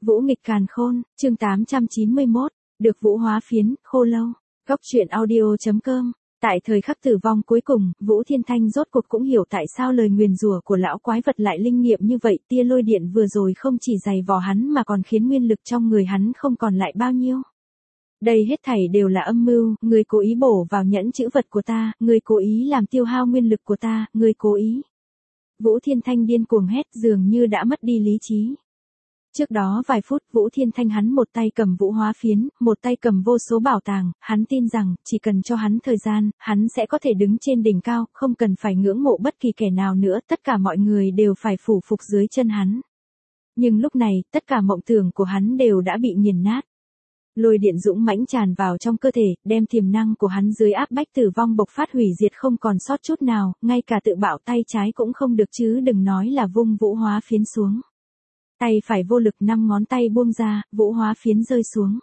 Vũ nghịch càn khôn, chương 891, được vũ hóa phiến, khô lâu. Góc truyện audio.com. Tại thời khắc tử vong cuối cùng, Vũ Thiên Thanh rốt cuộc cũng hiểu tại sao lời nguyền rủa của lão quái vật lại linh nghiệm như vậy. Tia lôi điện vừa rồi không chỉ dày vò hắn mà còn khiến nguyên lực trong người hắn không còn lại bao nhiêu. Đây hết thảy đều là âm mưu, người cố ý bổ vào nhẫn chữ vật của ta, người cố ý làm tiêu hao nguyên lực của ta, người cố ý. Vũ Thiên Thanh điên cuồng hét, dường như đã mất đi lý trí. Trước đó vài phút, Vũ Thiên Thanh hắn một tay cầm vũ hóa phiến, một tay cầm vô số bảo tàng, hắn tin rằng, chỉ cần cho hắn thời gian, hắn sẽ có thể đứng trên đỉnh cao, không cần phải ngưỡng mộ bất kỳ kẻ nào nữa, tất cả mọi người đều phải phủ phục dưới chân hắn. Nhưng lúc này, tất cả mộng tưởng của hắn đều đã bị nghiền nát. Lôi điện dũng mãnh tràn vào trong cơ thể, đem tiềm năng của hắn dưới áp bách tử vong bộc phát hủy diệt không còn sót chút nào, ngay cả tự bạo tay trái cũng không được chứ đừng nói là vung vũ hóa phiến xuống. Tay phải vô lực 5 ngón tay buông ra, vũ hóa phiến rơi xuống.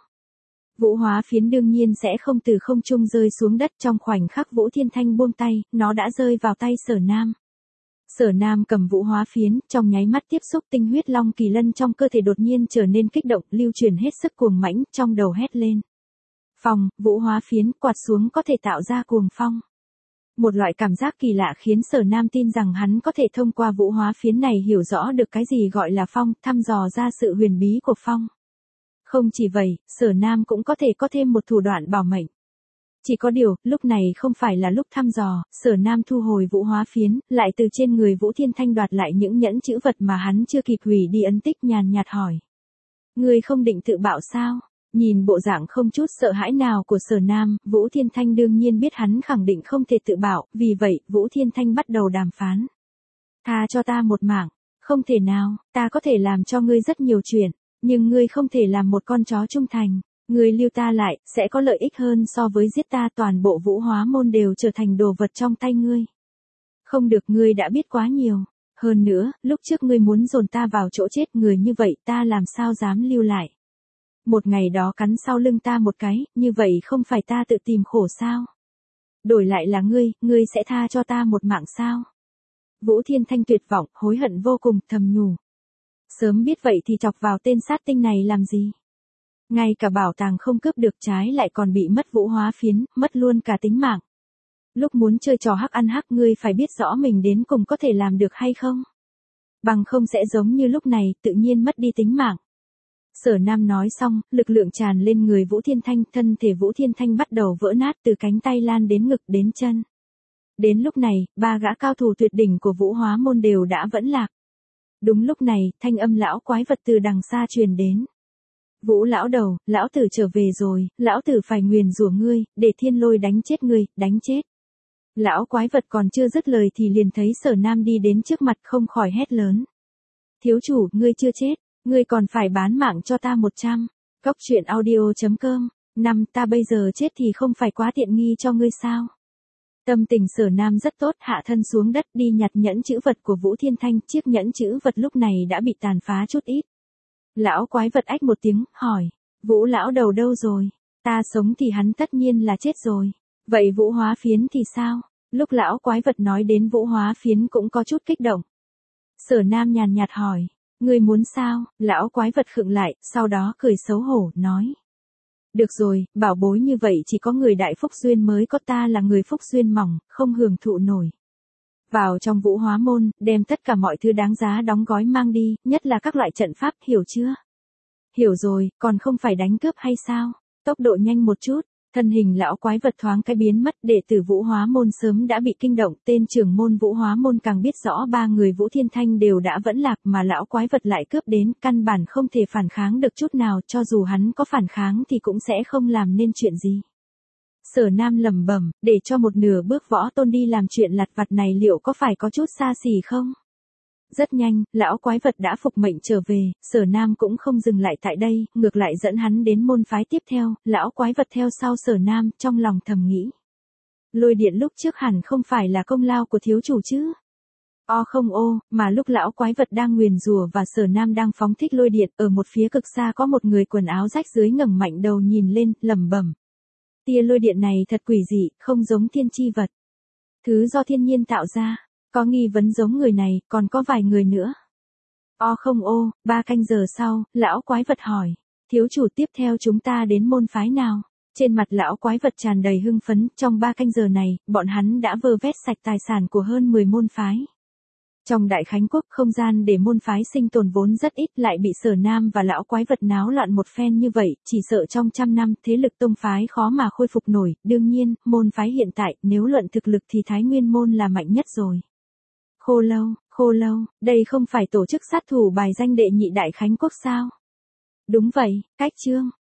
Vũ hóa phiến đương nhiên sẽ không từ không trung rơi xuống đất trong khoảnh khắc Vũ Thiên Thanh buông tay, nó đã rơi vào tay Sở Nam. Sở Nam cầm vũ hóa phiến, trong nháy mắt tiếp xúc tinh huyết long kỳ lân trong cơ thể đột nhiên trở nên kích động, lưu truyền hết sức cuồng mãnh, trong đầu hét lên. Phong, vũ hóa phiến, quạt xuống có thể tạo ra cuồng phong. Một loại cảm giác kỳ lạ khiến Sở Nam tin rằng hắn có thể thông qua vũ hóa phiến này hiểu rõ được cái gì gọi là phong, thăm dò ra sự huyền bí của phong. Không chỉ vậy, Sở Nam cũng có thể có thêm một thủ đoạn bảo mệnh. Chỉ có điều, lúc này không phải là lúc thăm dò, Sở Nam thu hồi vũ hóa phiến, lại từ trên người Vũ Thiên Thanh đoạt lại những nhẫn chữ vật mà hắn chưa kịp hủy đi ấn tích nhàn nhạt hỏi. Ngươi không định tự bạo sao? Nhìn bộ dạng không chút sợ hãi nào của Sở Nam, Vũ Thiên Thanh đương nhiên biết hắn khẳng định không thể tự bạo, vì vậy, Vũ Thiên Thanh bắt đầu đàm phán. Tha cho ta một mạng, không thể nào, ta có thể làm cho ngươi rất nhiều chuyện, nhưng ngươi không thể làm một con chó trung thành. Ngươi lưu ta lại, sẽ có lợi ích hơn so với giết ta, toàn bộ vũ hóa môn đều trở thành đồ vật trong tay ngươi. Không được, ngươi đã biết quá nhiều. Hơn nữa, lúc trước ngươi muốn dồn ta vào chỗ chết người như vậy ta làm sao dám lưu lại. Một ngày đó cắn sau lưng ta một cái, như vậy không phải ta tự tìm khổ sao? Đổi lại là ngươi sẽ tha cho ta một mạng sao? Vũ Thiên Thanh tuyệt vọng, hối hận vô cùng, thầm nhủ. Sớm biết vậy thì chọc vào tên sát tinh này làm gì? Ngay cả bảo tàng không cướp được, trái lại còn bị mất vũ hóa phiến, mất luôn cả tính mạng. Lúc muốn chơi trò hắc ăn hắc ngươi phải biết rõ mình đến cùng có thể làm được hay không? Bằng không sẽ giống như lúc này, tự nhiên mất đi tính mạng. Sở Nam nói xong, lực lượng tràn lên người Vũ Thiên Thanh, thân thể Vũ Thiên Thanh bắt đầu vỡ nát từ cánh tay lan đến ngực đến chân. Đến lúc này, 3 gã cao thủ tuyệt đỉnh của vũ hóa môn đều đã vẫn lạc. Đúng lúc này, thanh âm lão quái vật từ đằng xa truyền đến. Vũ lão đầu, lão tử trở về rồi, lão tử phải nguyền rủa ngươi, để thiên lôi đánh chết ngươi, đánh chết. Lão quái vật còn chưa dứt lời thì liền thấy Sở Nam đi đến trước mặt không khỏi hét lớn. Thiếu chủ, ngươi chưa chết, ngươi còn phải bán mạng cho ta 100. Góc truyện audio.com. Ta bây giờ chết thì không phải quá tiện nghi cho ngươi sao? Tâm tình Sở Nam rất tốt, hạ thân xuống đất đi nhặt nhẫn chữ vật của Vũ Thiên Thanh, chiếc nhẫn chữ vật lúc này đã bị tàn phá chút ít. Lão quái vật ách một tiếng, hỏi, Vũ lão đầu đâu rồi? Ta sống thì hắn tất nhiên là chết rồi. Vậy vũ hóa phiến thì sao? Lúc lão quái vật nói đến vũ hóa phiến cũng có chút kích động. Sở Nam nhàn nhạt hỏi, ngươi muốn sao? Lão quái vật khựng lại, sau đó cười xấu hổ, nói. Được rồi, bảo bối như vậy chỉ có người đại phúc duyên mới có, ta là người phúc duyên mỏng, không hưởng thụ nổi. Vào trong vũ hóa môn, đem tất cả mọi thứ đáng giá đóng gói mang đi, nhất là các loại trận pháp, hiểu chưa? Hiểu rồi, còn không phải đánh cướp hay sao? Tốc độ nhanh một chút, thân hình lão quái vật thoáng cái biến mất, đệ tử vũ hóa môn sớm đã bị kinh động, tên trưởng môn vũ hóa môn càng biết rõ 3 người Vũ Thiên Thanh đều đã vẫn lạc mà lão quái vật lại cướp đến, căn bản không thể phản kháng được chút nào, cho dù hắn có phản kháng thì cũng sẽ không làm nên chuyện gì. Sở Nam lẩm bẩm, để cho một nửa bước võ tôn đi làm chuyện lặt vặt này liệu có phải có chút xa xỉ không? Rất nhanh, lão quái vật đã phục mệnh trở về, Sở Nam cũng không dừng lại tại đây, ngược lại dẫn hắn đến môn phái tiếp theo, lão quái vật theo sau Sở Nam, trong lòng thầm nghĩ. Lôi điện lúc trước hẳn không phải là công lao của thiếu chủ chứ? Không mà lúc lão quái vật đang nguyền rủa và Sở Nam đang phóng thích lôi điện, ở một phía cực xa có một người quần áo rách rưới ngẩng mạnh đầu nhìn lên, lẩm bẩm. Tia lôi điện này thật quỷ dị, không giống thiên chi vật. Thứ do thiên nhiên tạo ra, có nghi vấn giống người này, còn có vài người nữa. không ô, 3 canh giờ sau, lão quái vật hỏi. Thiếu chủ tiếp theo chúng ta đến môn phái nào? Trên mặt lão quái vật tràn đầy hưng phấn, trong 3 canh giờ này, bọn hắn đã vơ vét sạch tài sản của hơn 10 môn phái. Trong Đại Khánh Quốc, không gian để môn phái sinh tồn vốn rất ít, lại bị Sở Nam và lão quái vật náo loạn một phen như vậy, chỉ sợ trong trăm năm, thế lực tông phái khó mà khôi phục nổi. Đương nhiên, môn phái hiện tại, nếu luận thực lực thì Thái Nguyên môn là mạnh nhất rồi. Khô lâu, đây không phải tổ chức sát thủ bài danh đệ nhị Đại Khánh Quốc sao? Đúng vậy, cách chương.